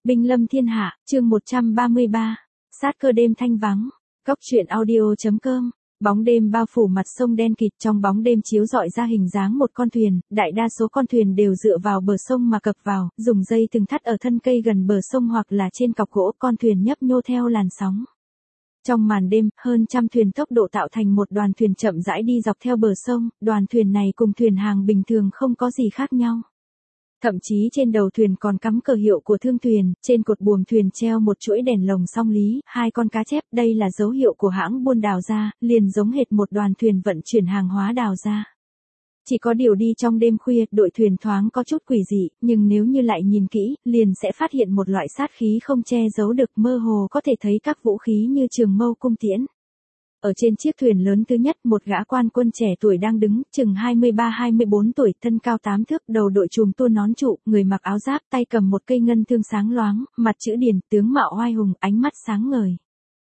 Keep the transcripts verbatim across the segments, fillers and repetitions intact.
Binh lâm thiên hạ, chương một trăm ba mươi ba. Sát cơ đêm thanh vắng. Góc truyện audio.com. Bóng đêm bao phủ mặt sông đen kịt, trong bóng đêm chiếu rọi ra hình dáng một con thuyền, đại đa số con thuyền đều dựa vào bờ sông mà cập vào, dùng dây thừng thắt ở thân cây gần bờ sông hoặc là trên cọc gỗ, con thuyền nhấp nhô theo làn sóng. Trong màn đêm, hơn trăm thuyền tốc độ tạo thành một đoàn thuyền chậm rãi đi dọc theo bờ sông, đoàn thuyền này cùng thuyền hàng bình thường không có gì khác nhau. Thậm chí trên đầu thuyền còn cắm cờ hiệu của thương thuyền, trên cột buồm thuyền treo một chuỗi đèn lồng song lý, hai con cá chép, đây là dấu hiệu của hãng buôn Đào Gia, liền giống hệt một đoàn thuyền vận chuyển hàng hóa Đào Gia. Chỉ có điều đi trong đêm khuya, đội thuyền thoáng có chút quỷ dị, nhưng nếu như lại nhìn kỹ, liền sẽ phát hiện một loại sát khí không che giấu được, mơ hồ có thể thấy các vũ khí như trường mâu cung tiễn. Ở trên chiếc thuyền lớn thứ nhất, một gã quan quân trẻ tuổi đang đứng, chừng hai mươi ba hai mươi bốn tuổi, thân cao tám thước, đầu đội chùm tua nón trụ, người mặc áo giáp, tay cầm một cây ngân thương sáng loáng, mặt chữ điền, tướng mạo oai hùng, ánh mắt sáng ngời.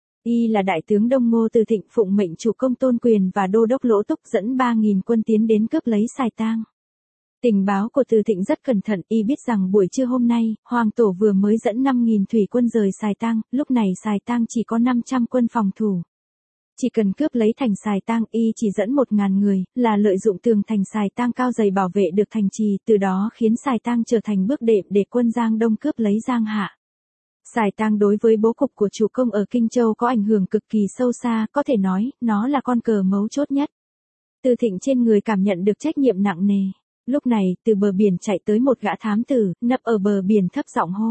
Y là đại tướng Đông Ngô Từ Thịnh, phụng mệnh chủ công Tôn Quyền và đô đốc Lỗ Túc dẫn ba nghìn quân tiến đến cướp lấy Sài Tang. Tình báo của Từ Thịnh rất cẩn thận, y biết rằng buổi trưa hôm nay, Hoàng Tổ vừa mới dẫn năm nghìn thủy quân rời Sài Tang, lúc này Sài Tang chỉ có năm trăm quân phòng thủ. Chỉ cần cướp lấy thành Sài Tang, y chỉ dẫn một ngàn người, là lợi dụng tường thành Sài Tang cao dày bảo vệ được thành trì, từ đó khiến Sài Tang trở thành bước đệm để quân Giang Đông cướp lấy Giang Hạ. Sài Tang đối với bố cục của chủ công ở Kinh Châu có ảnh hưởng cực kỳ sâu xa, có thể nói, nó là con cờ mấu chốt nhất. Từ Thịnh trên người cảm nhận được trách nhiệm nặng nề. Lúc này, từ bờ biển chạy tới một gã thám tử, nấp ở bờ biển thấp giọng hô.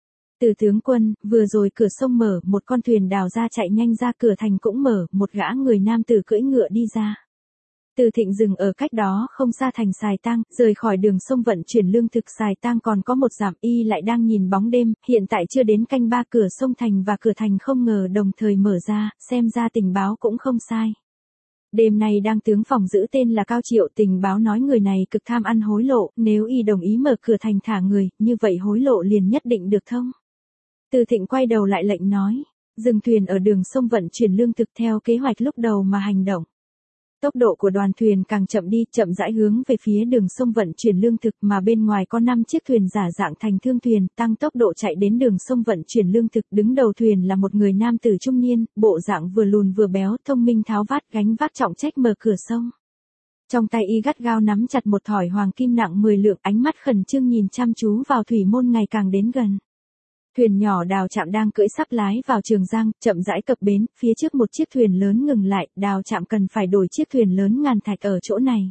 Từ tướng quân, vừa rồi cửa sông mở, một con thuyền Đào Gia chạy nhanh ra, cửa thành cũng mở, một gã người nam tử cưỡi ngựa đi ra. Từ Thịnh dừng ở cách đó không xa thành Sài Tang, rời khỏi đường sông vận chuyển lương thực Sài Tang còn có một dặm, y lại đang nhìn bóng đêm, hiện tại chưa đến canh ba, cửa sông thành và cửa thành không ngờ đồng thời mở ra, xem ra tình báo cũng không sai. Đêm nay đang tướng phòng giữ tên là Cao Triệu, tình báo nói người này cực tham ăn hối lộ, nếu y đồng ý mở cửa thành thả người, như vậy hối lộ liền nhất định được thông. Từ Thịnh quay đầu lại lệnh nói, dừng thuyền ở đường sông vận chuyển lương thực theo kế hoạch lúc đầu mà hành động. Tốc độ của đoàn thuyền càng chậm đi, chậm rãi hướng về phía đường sông vận chuyển lương thực, mà bên ngoài có năm chiếc thuyền giả dạng thành thương thuyền, tăng tốc độ chạy đến đường sông vận chuyển lương thực, đứng đầu thuyền là một người nam tử trung niên, bộ dạng vừa lùn vừa béo, thông minh tháo vát gánh vác trọng trách mở cửa sông. Trong tay y gắt gao nắm chặt một thỏi hoàng kim nặng mười lượng, ánh mắt khẩn trương nhìn chăm chú vào thủy môn ngày càng đến gần. Thuyền nhỏ Đào Trạm đang cưỡi sắp lái vào Trường Giang, chậm rãi cập bến, phía trước một chiếc thuyền lớn ngừng lại, Đào Trạm cần phải đổi chiếc thuyền lớn ngàn thạch ở chỗ này.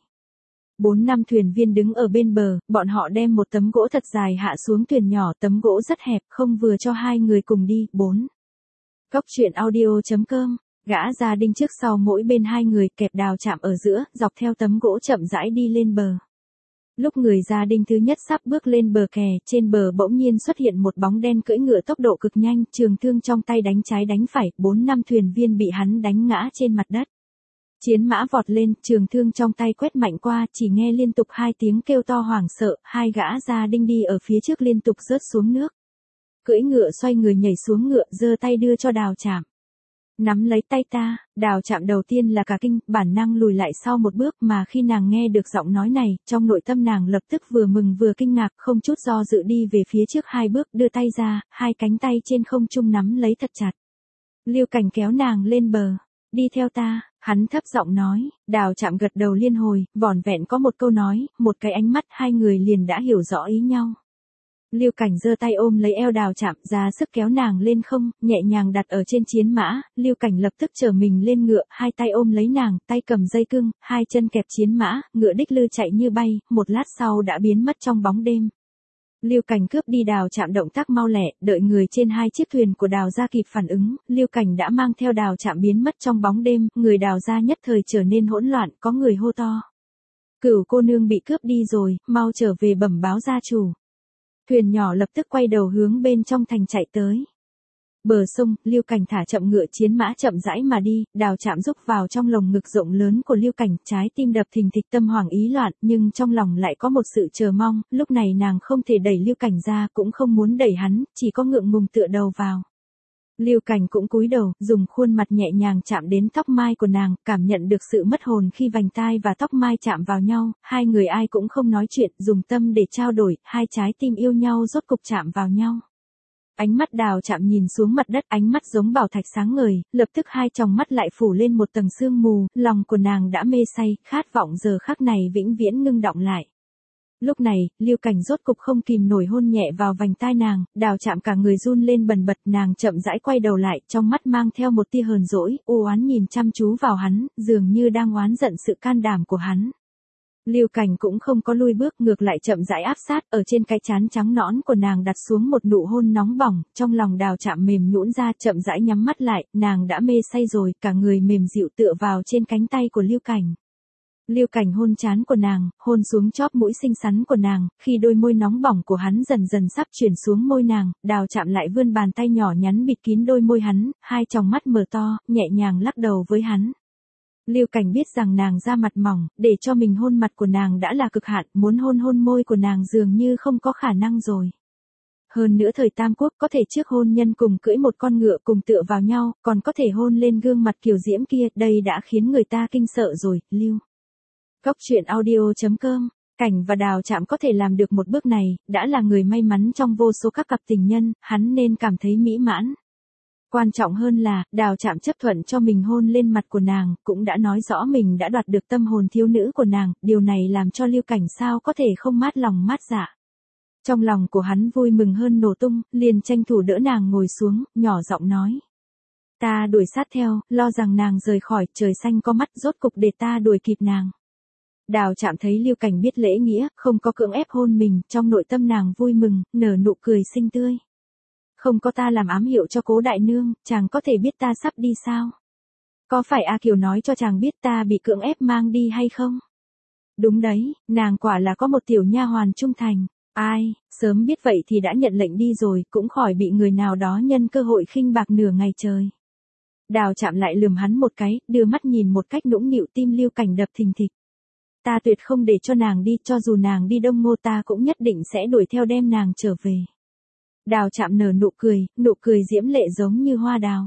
Bốn năm thuyền viên đứng ở bên bờ, bọn họ đem một tấm gỗ thật dài hạ xuống thuyền nhỏ, tấm gỗ rất hẹp, không vừa cho hai người cùng đi. Bốn. Góc truyện audio.com. Gã gia đinh trước sau mỗi bên hai người, kẹp Đào Trạm ở giữa, dọc theo tấm gỗ chậm rãi đi lên bờ. Lúc người gia đinh thứ nhất sắp bước lên bờ kè, trên bờ bỗng nhiên xuất hiện một bóng đen cưỡi ngựa tốc độ cực nhanh, trường thương trong tay đánh trái đánh phải, bốn năm thuyền viên bị hắn đánh ngã trên mặt đất. Chiến mã vọt lên, trường thương trong tay quét mạnh qua, chỉ nghe liên tục hai tiếng kêu to hoảng sợ, hai gã gia đinh đi ở phía trước liên tục rớt xuống nước. Cưỡi ngựa xoay người nhảy xuống ngựa, giơ tay đưa cho Đào Trạm. Nắm lấy tay ta, Đào Trạm đầu tiên là cả kinh, bản năng lùi lại sau một bước, mà khi nàng nghe được giọng nói này, trong nội tâm nàng lập tức vừa mừng vừa kinh ngạc, không chút do dự đi về phía trước hai bước, đưa tay ra, hai cánh tay trên không trung nắm lấy thật chặt. Lưu Cảnh kéo nàng lên bờ, đi theo ta, hắn thấp giọng nói. Đào Trạm gật đầu liên hồi, vỏn vẹn có một câu nói, một cái ánh mắt, hai người liền đã hiểu rõ ý nhau. Lưu Cảnh giơ tay ôm lấy eo Đào Trạm, ra sức kéo nàng lên không, nhẹ nhàng đặt ở trên chiến mã, Lưu Cảnh lập tức trở mình lên ngựa, hai tay ôm lấy nàng, tay cầm dây cương, hai chân kẹp chiến mã, ngựa đích lư chạy như bay, một lát sau đã biến mất trong bóng đêm. Lưu Cảnh cướp đi Đào Trạm động tác mau lẹ, đợi người trên hai chiếc thuyền của Đào gia kịp phản ứng, Lưu Cảnh đã mang theo Đào Trạm biến mất trong bóng đêm, người Đào gia nhất thời trở nên hỗn loạn, có người hô to. Cửu cô nương bị cướp đi rồi, mau trở về bẩm báo gia chủ. Thuyền nhỏ lập tức quay đầu hướng bên trong thành chạy tới. Bờ sông, Lưu Cảnh thả chậm ngựa, chiến mã chậm rãi mà đi, Đào Trạm rúc vào trong lồng ngực rộng lớn của Lưu Cảnh, trái tim đập thình thịch, tâm hoảng ý loạn, nhưng trong lòng lại có một sự chờ mong, lúc này nàng không thể đẩy Lưu Cảnh ra, cũng không muốn đẩy hắn, chỉ có ngượng ngùng tựa đầu vào. Lưu Cảnh cũng cúi đầu, dùng khuôn mặt nhẹ nhàng chạm đến tóc mai của nàng, cảm nhận được sự mất hồn khi vành tai và tóc mai chạm vào nhau, hai người ai cũng không nói chuyện, dùng tâm để trao đổi, hai trái tim yêu nhau rốt cục chạm vào nhau. Ánh mắt Đào Chạm nhìn xuống mặt đất, ánh mắt giống bảo thạch sáng ngời, lập tức hai tròng mắt lại phủ lên một tầng sương mù, lòng của nàng đã mê say, khát vọng giờ khắc này vĩnh viễn ngưng đọng lại. Lúc này, Lưu Cảnh rốt cục không kìm nổi hôn nhẹ vào vành tai nàng, Đào Chạm cả người run lên bần bật, nàng chậm rãi quay đầu lại, trong mắt mang theo một tia hờn dỗi, u oán nhìn chăm chú vào hắn, dường như đang oán giận sự can đảm của hắn. Lưu Cảnh cũng không có lui bước, ngược lại chậm rãi áp sát, ở trên cái trán trắng nõn của nàng đặt xuống một nụ hôn nóng bỏng, trong lòng Đào Chạm mềm nhũn ra, chậm rãi nhắm mắt lại, nàng đã mê say rồi, cả người mềm dịu tựa vào trên cánh tay của Lưu Cảnh. Lưu Cảnh hôn trán của nàng, hôn xuống chóp mũi xinh xắn của nàng, khi đôi môi nóng bỏng của hắn dần dần sắp chuyển xuống môi nàng, Đào Chạm lại vươn bàn tay nhỏ nhắn bịt kín đôi môi hắn, hai tròng mắt mở to, nhẹ nhàng lắc đầu với hắn. Lưu Cảnh biết rằng nàng da mặt mỏng, để cho mình hôn mặt của nàng đã là cực hạn, muốn hôn hôn môi của nàng dường như không có khả năng rồi. Hơn nữa thời Tam Quốc có thể trước hôn nhân cùng cưỡi một con ngựa cùng tựa vào nhau, còn có thể hôn lên gương mặt kiều diễm kia, đây đã khiến người ta kinh sợ rồi. Lưu Góc truyện audio chấm com, Cảnh và Đào Chạm có thể làm được một bước này, đã là người may mắn trong vô số các cặp tình nhân, hắn nên cảm thấy mỹ mãn. Quan trọng hơn là, Đào Chạm chấp thuận cho mình hôn lên mặt của nàng, cũng đã nói rõ mình đã đoạt được tâm hồn thiếu nữ của nàng, điều này làm cho Lưu Cảnh sao có thể không mát lòng mát dạ. Trong lòng của hắn vui mừng hơn nổ tung, liền tranh thủ đỡ nàng ngồi xuống, nhỏ giọng nói. Ta đuổi sát theo, lo rằng nàng rời khỏi, trời xanh có mắt, rốt cục để ta đuổi kịp nàng. Đào Chạm thấy Lưu Cảnh biết lễ nghĩa, không có cưỡng ép hôn mình, trong nội tâm nàng vui mừng, nở nụ cười xinh tươi. Không có ta làm ám hiệu cho Cố đại nương, chàng có thể biết ta sắp đi sao? Có phải A Kiều nói cho chàng biết ta bị cưỡng ép mang đi hay không? Đúng đấy, nàng quả là có một tiểu nha hoàn trung thành. Ai, sớm biết vậy thì đã nhận lệnh đi rồi, cũng khỏi bị người nào đó nhân cơ hội khinh bạc nửa ngày trời. Đào Chạm lại lườm hắn một cái, đưa mắt nhìn một cách nũng nịu, tim Lưu Cảnh đập thình thịch. Ta tuyệt không để cho nàng đi, cho dù nàng đi Đông Ngô ta cũng nhất định sẽ đuổi theo đem nàng trở về. Đào Chạm nở nụ cười, nụ cười diễm lệ giống như hoa đào.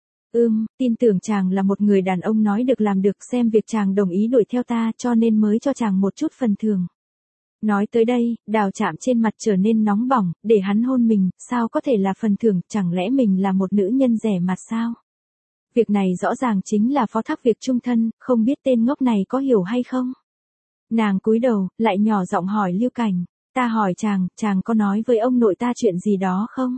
Ưm, tin tưởng chàng là một người đàn ông nói được làm được, xem việc chàng đồng ý đuổi theo ta cho nên mới cho chàng một chút phần thưởng. Nói tới đây, Đào Chạm trên mặt trở nên nóng bỏng, để hắn hôn mình, sao có thể là phần thưởng, chẳng lẽ mình là một nữ nhân rẻ mặt sao? Việc này rõ ràng chính là phó thác việc chung thân, không biết tên ngốc này có hiểu hay không? Nàng cúi đầu, lại nhỏ giọng hỏi Lưu Cảnh, ta hỏi chàng, chàng có nói với ông nội ta chuyện gì đó không?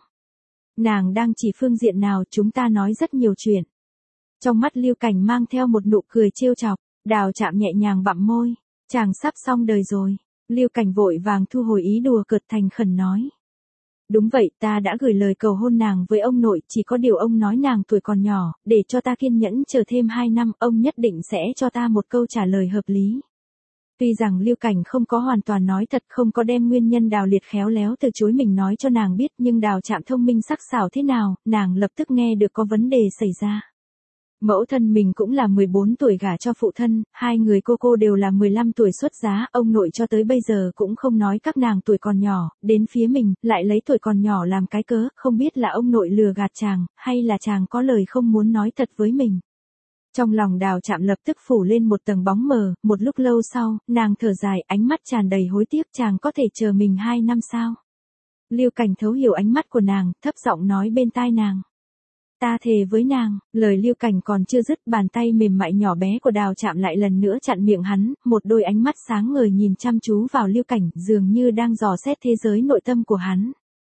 Nàng đang chỉ phương diện nào, chúng ta nói rất nhiều chuyện. Trong mắt Lưu Cảnh mang theo một nụ cười trêu chọc, Đào Chạm nhẹ nhàng bặm môi, chàng sắp xong đời rồi. Lưu Cảnh vội vàng thu hồi ý đùa cợt, thành khẩn nói. Đúng vậy, ta đã gửi lời cầu hôn nàng với ông nội, chỉ có điều ông nói nàng tuổi còn nhỏ, để cho ta kiên nhẫn chờ thêm hai năm, ông nhất định sẽ cho ta một câu trả lời hợp lý. Tuy rằng Lưu Cảnh không có hoàn toàn nói thật, không có đem nguyên nhân Đào Liệt khéo léo từ chối mình nói cho nàng biết, nhưng Đào Chạm thông minh sắc sảo thế nào, nàng lập tức nghe được có vấn đề xảy ra. Mẫu thân mình cũng là mười bốn tuổi gả cho phụ thân, hai người cô cô đều là mười lăm tuổi xuất giá, ông nội cho tới bây giờ cũng không nói các nàng tuổi còn nhỏ, đến phía mình, lại lấy tuổi còn nhỏ làm cái cớ, không biết là ông nội lừa gạt chàng, hay là chàng có lời không muốn nói thật với mình. Trong lòng Đào Chạm lập tức phủ lên một tầng bóng mờ, một lúc lâu sau, nàng thở dài, ánh mắt tràn đầy hối tiếc, chàng có thể chờ mình hai năm sao? Lưu Cảnh thấu hiểu ánh mắt của nàng, thấp giọng nói bên tai nàng. Ta thề với nàng, lời Lưu Cảnh còn chưa dứt, bàn tay mềm mại nhỏ bé của Đào Chạm lại lần nữa chặn miệng hắn, một đôi ánh mắt sáng ngời nhìn chăm chú vào Lưu Cảnh, dường như đang dò xét thế giới nội tâm của hắn.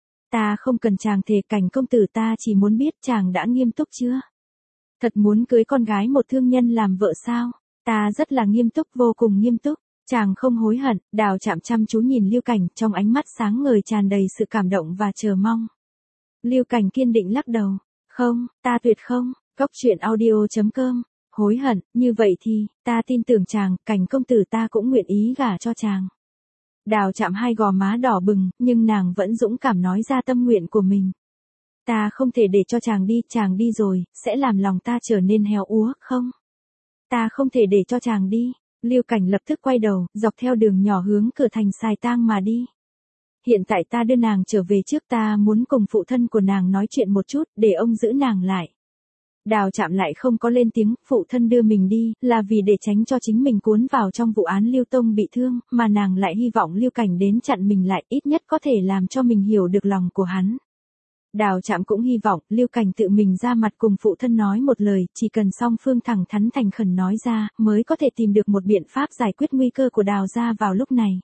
Ta không cần chàng thề, Cảnh công tử, ta chỉ muốn biết chàng đã nghiêm túc chưa? Thật muốn cưới con gái một thương nhân làm vợ sao? Ta rất là nghiêm túc, vô cùng nghiêm túc. Chàng không hối hận. Đào Chạm chăm chú nhìn Lưu Cảnh, trong ánh mắt sáng ngời tràn đầy sự cảm động và chờ mong. Lưu Cảnh kiên định lắc đầu. Không, ta tuyệt không. Góc truyện audio chấm com. Hối hận, như vậy thì, ta tin tưởng chàng, Cảnh công tử, ta cũng nguyện ý gả cho chàng. Đào Chạm hai gò má đỏ bừng, nhưng nàng vẫn dũng cảm nói ra tâm nguyện của mình. Ta không thể để cho chàng đi, chàng đi rồi, sẽ làm lòng ta trở nên héo úa, không? Ta không thể để cho chàng đi. Lưu Cảnh lập tức quay đầu, dọc theo đường nhỏ hướng cửa thành Sài Tang mà đi. Hiện tại ta đưa nàng trở về trước, ta muốn cùng phụ thân của nàng nói chuyện một chút, để ông giữ nàng lại. Đào Chạm lại không có lên tiếng, phụ thân đưa mình đi, là vì để tránh cho chính mình cuốn vào trong vụ án Lưu Tông bị thương, mà nàng lại hy vọng Lưu Cảnh đến chặn mình lại, ít nhất có thể làm cho mình hiểu được lòng của hắn. Đào Trạm cũng hy vọng Lưu Cảnh tự mình ra mặt cùng phụ thân nói một lời, chỉ cần song phương thẳng thắn thành khẩn nói ra, mới có thể tìm được một biện pháp giải quyết nguy cơ của Đào gia vào lúc này.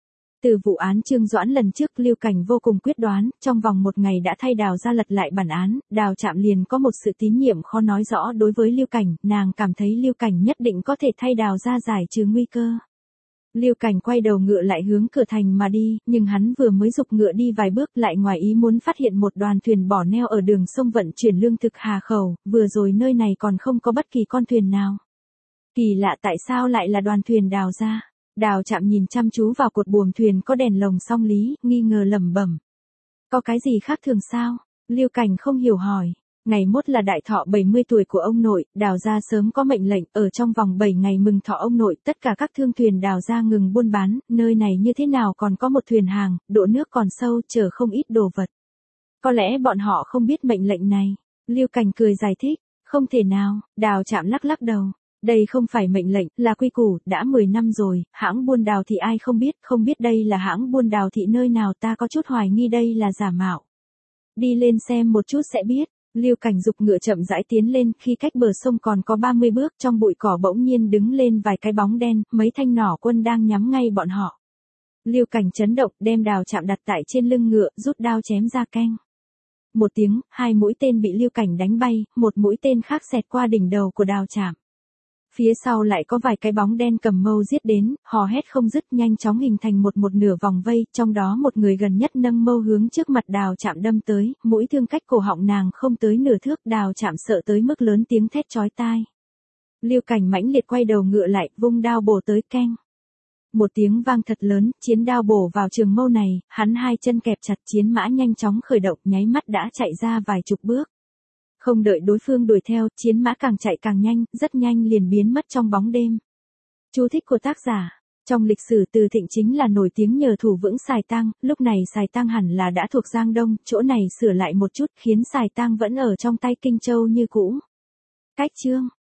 Từ vụ án Trương Doãn lần trước, Lưu Cảnh vô cùng quyết đoán, trong vòng một ngày đã thay Đào gia lật lại bản án, Đào Trạm liền có một sự tín nhiệm khó nói rõ đối với Lưu Cảnh, nàng cảm thấy Lưu Cảnh nhất định có thể thay Đào gia giải trừ nguy cơ. Lưu Cảnh quay đầu ngựa lại hướng cửa thành mà đi, nhưng hắn vừa mới giục ngựa đi vài bước lại ngoài ý muốn phát hiện một đoàn thuyền bỏ neo ở đường sông vận chuyển lương thực Hà Khẩu, vừa rồi nơi này còn không có bất kỳ con thuyền nào. Kỳ lạ, tại sao lại là đoàn thuyền Đào gia? Đào Trạm nhìn chăm chú vào cột buồm thuyền có đèn lồng song lý, nghi ngờ lẩm bẩm. Có cái gì khác thường sao? Lưu Cảnh không hiểu hỏi. Ngày mốt là đại thọ bảy mươi tuổi của ông nội, Đào gia sớm có mệnh lệnh, ở trong vòng bảy ngày mừng thọ ông nội, tất cả các thương thuyền Đào gia ngừng buôn bán, nơi này như thế nào còn có một thuyền hàng, độ nước còn sâu, chở không ít đồ vật. Có lẽ bọn họ không biết mệnh lệnh này. Lưu Cảnh cười giải thích, không thể nào, Đào Trạm lắc lắc đầu. Đây không phải mệnh lệnh, là quy củ, đã mười năm rồi, hãng buôn Đào thị ai không biết, không biết đây là hãng buôn Đào thị nơi nào, ta có chút hoài nghi đây là giả mạo. Đi lên xem một chút sẽ biết. Lưu Cảnh giục ngựa chậm rãi tiến lên, khi cách bờ sông còn có ba mươi bước, trong bụi cỏ bỗng nhiên đứng lên vài cái bóng đen, mấy thanh nỏ quân đang nhắm ngay bọn họ. Lưu Cảnh chấn động, đem Đào Trạm đặt tại trên lưng ngựa, rút đao chém ra keng. Một tiếng, hai mũi tên bị Lưu Cảnh đánh bay, một mũi tên khác xẹt qua đỉnh đầu của Đào Trạm. Phía sau lại có vài cái bóng đen cầm mâu giết đến, hò hét không dứt, nhanh chóng hình thành một một nửa vòng vây, trong đó một người gần nhất nâng mâu hướng trước mặt Đào Trạm đâm tới, mũi thương cách cổ họng nàng không tới nửa thước, Đào Trạm sợ tới mức lớn tiếng thét chói tai. Lưu Cảnh mãnh liệt quay đầu ngựa lại, vung đao bổ tới keng. Một tiếng vang thật lớn, chiến đao bổ vào trường mâu này, hắn hai chân kẹp chặt, chiến mã nhanh chóng khởi động, nháy mắt đã chạy ra vài chục bước. Không đợi đối phương đuổi theo, chiến mã càng chạy càng nhanh, rất nhanh liền biến mất trong bóng đêm. Chú thích của tác giả. Trong lịch sử Từ Thịnh chính là nổi tiếng nhờ thủ vững Sài Tang, lúc này Sài Tang hẳn là đã thuộc Giang Đông, chỗ này sửa lại một chút khiến Sài Tang vẫn ở trong tay Kinh Châu như cũ. Cách chương